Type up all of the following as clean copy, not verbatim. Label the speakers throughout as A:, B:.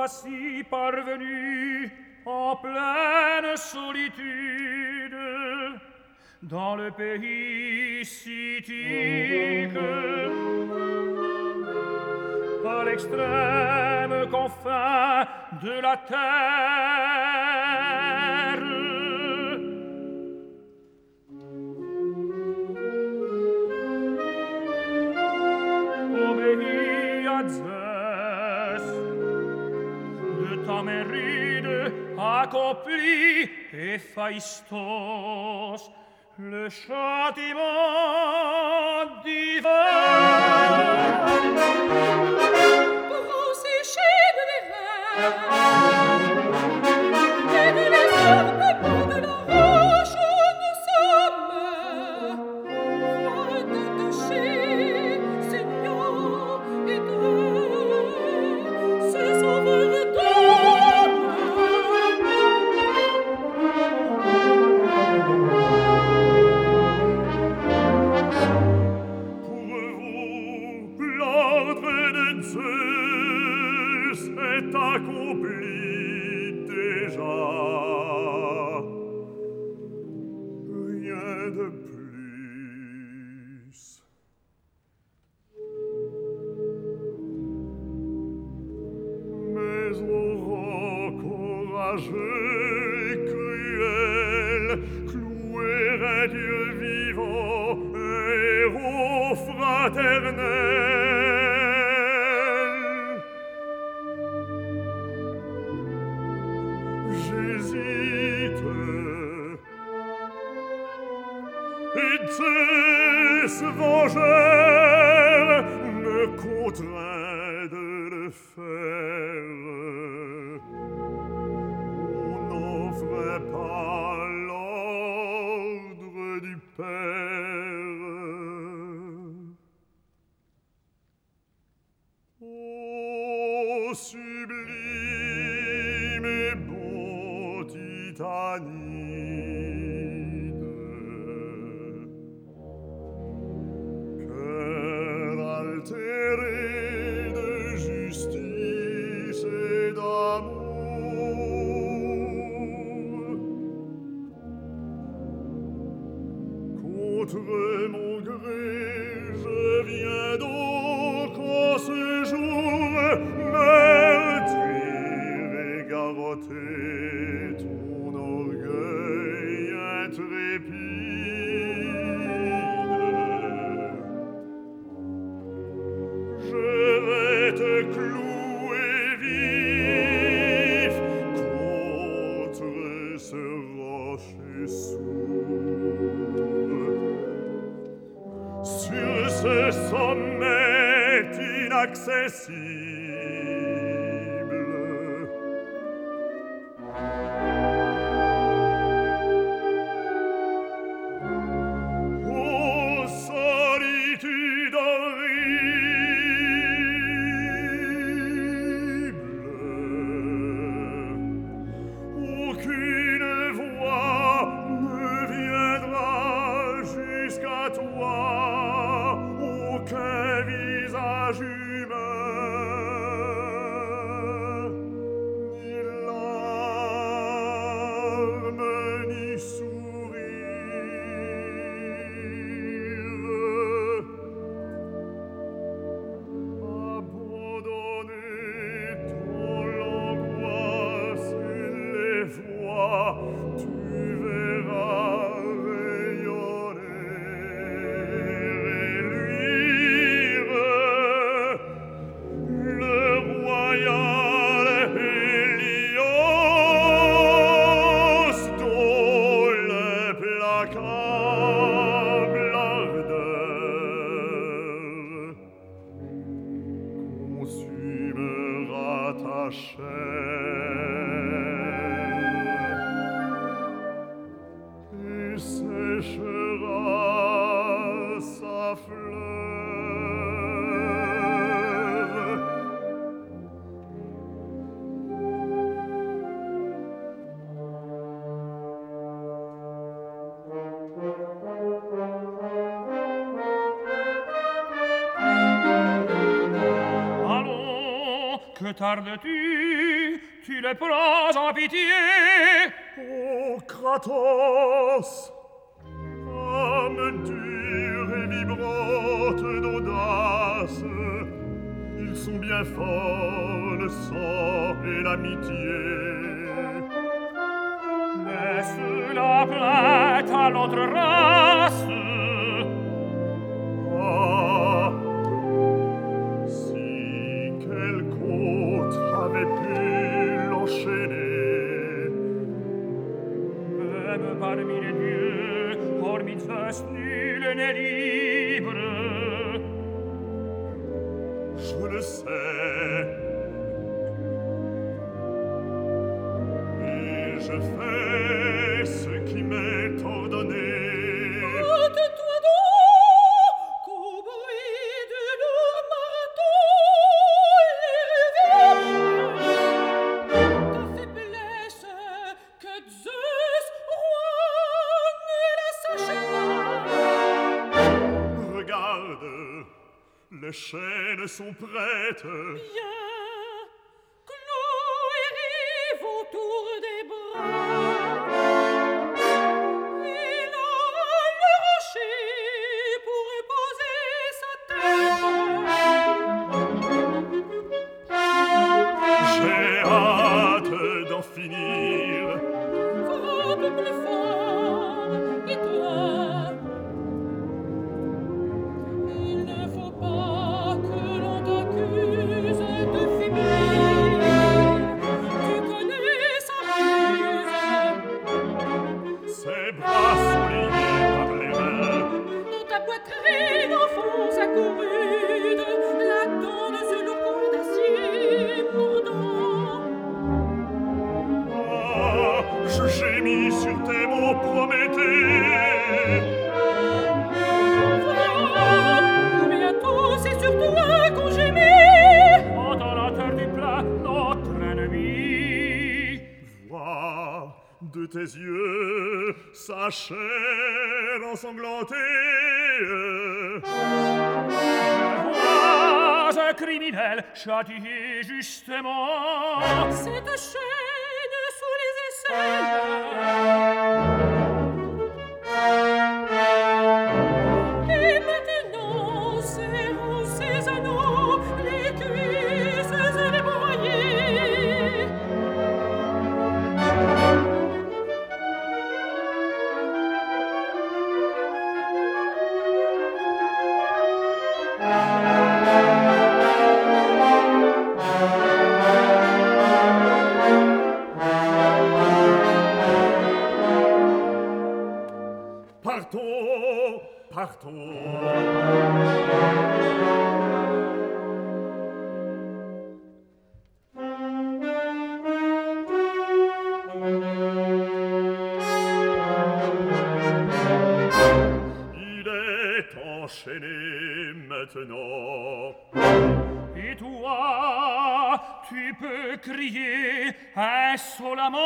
A: voici parvenu en pleine solitude dans le pays citique, à l'extrême confin de la terre. Obéis à Zeus, de ta mérite accompli Héphaïstos, le châtiment divin.
B: Pour sécher de l'érable et de l'escarpement de la roche où nous sommes, va te toucher, Seigneur, et Dieu, ce sauveur d'homme.
C: L'ordre de Zeus est accompli déjà. Rien de plus. Mais auront courageux et cruel, clouer un Dieu vivant, héros fraternel. J'hésite, et Zeus vengeur me contraint de le faire. On n'offre pas l'ordre du Père. Ô sublime et beau Titanide, cœur altéré de justice et d'amour, contre mon gré, je viens donc en ce jour meurtrir et garrotter ton orgueil intrépide. Je vais te clouer vif contre ce rocher sourd. Sur ce sommet inaccessible, ô solitude horrible, aucune voix ne viendra jusqu'à toi, aucun visage humain, ni larme, ni sourire. Abandonné dans l'angoisse et l'effroi, tu verras rayonner et luire
A: tardes-tu? Tu le prends en pitié?
C: Ô Kratos, âme dure et vibrante d'audace, ils sont bien forts le sang et l'amitié.
A: Laisse la plainte à l'autre race.
C: Ah, si quelque autre avait pu l'enchaîner.
A: Même parmi les dieux, hormis Zeus, nul n'est libre.
C: Je le sais, et je fais ce qui m'est ordonné.
B: Hâte-toi donc, qu'au bruit du lourd marteau, les reviendra. Ta faiblesse, que Zeus, roi, ne la sache pas.
C: Regarde, les chaînes sont prêtes.
B: Bien, clous et rive autour des bras. Il aura le rocher pour poser sa tête.
C: J'ai hâte d'en finir.
B: Frappe plus fort, et toi, il ne faut pas que l'on t'accuse de faiblir. Tu connais sa ruse.
C: Ses bras sont liés par les reins.
B: Dans ta poitrine enfonce accourue la dent de ce lourd d'acier mordant.
C: Ah, je gémis sur tes mots Prométhée.
B: Frappe, bientôt c'est sur toi qu'on gémit.
A: Adorateur du plat, notre ennemi.
C: Vois de tes yeux sa chair ensanglantée.
A: Vois un criminel châtié justement.
B: Cette chaîne sous les aisselles. Et maintenant serrons ses anneaux, les cuisses et les broyés.
C: Partons, partons. Il est enchaîné maintenant.
A: Et toi, tu peux crier insolemment.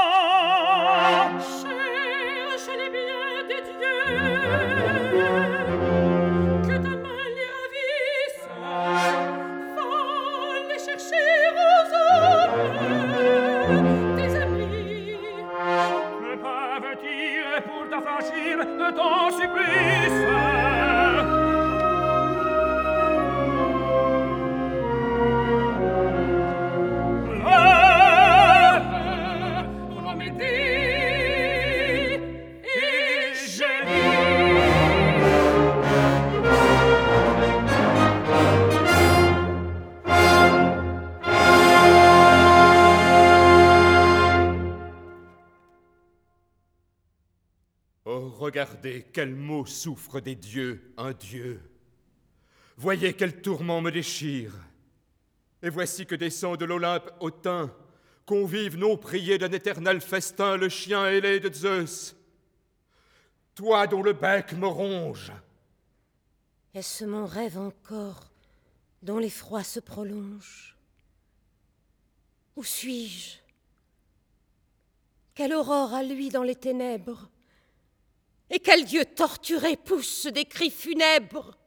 B: Cherche les biens des dieux, que ta main les ravisse. Faut les chercher aux hommes, tes amis.
A: Que peuvent-ils pour t'affranchir de ton supplice?
B: Prométhée et génie.
D: Oh, regardez quel mot souffre des dieux, un dieu. Voyez quel tourment me déchire. Et voici que descend de l'Olympe hautain, convive non prié d'un éternel festin, le chien ailé de Zeus. Toi dont le bec me ronge.
E: Est-ce mon rêve encore, dont l'effroi se prolonge? Où suis-je? Quelle aurore à lui dans les ténèbres? Et quel dieu torturé pousse des cris funèbres?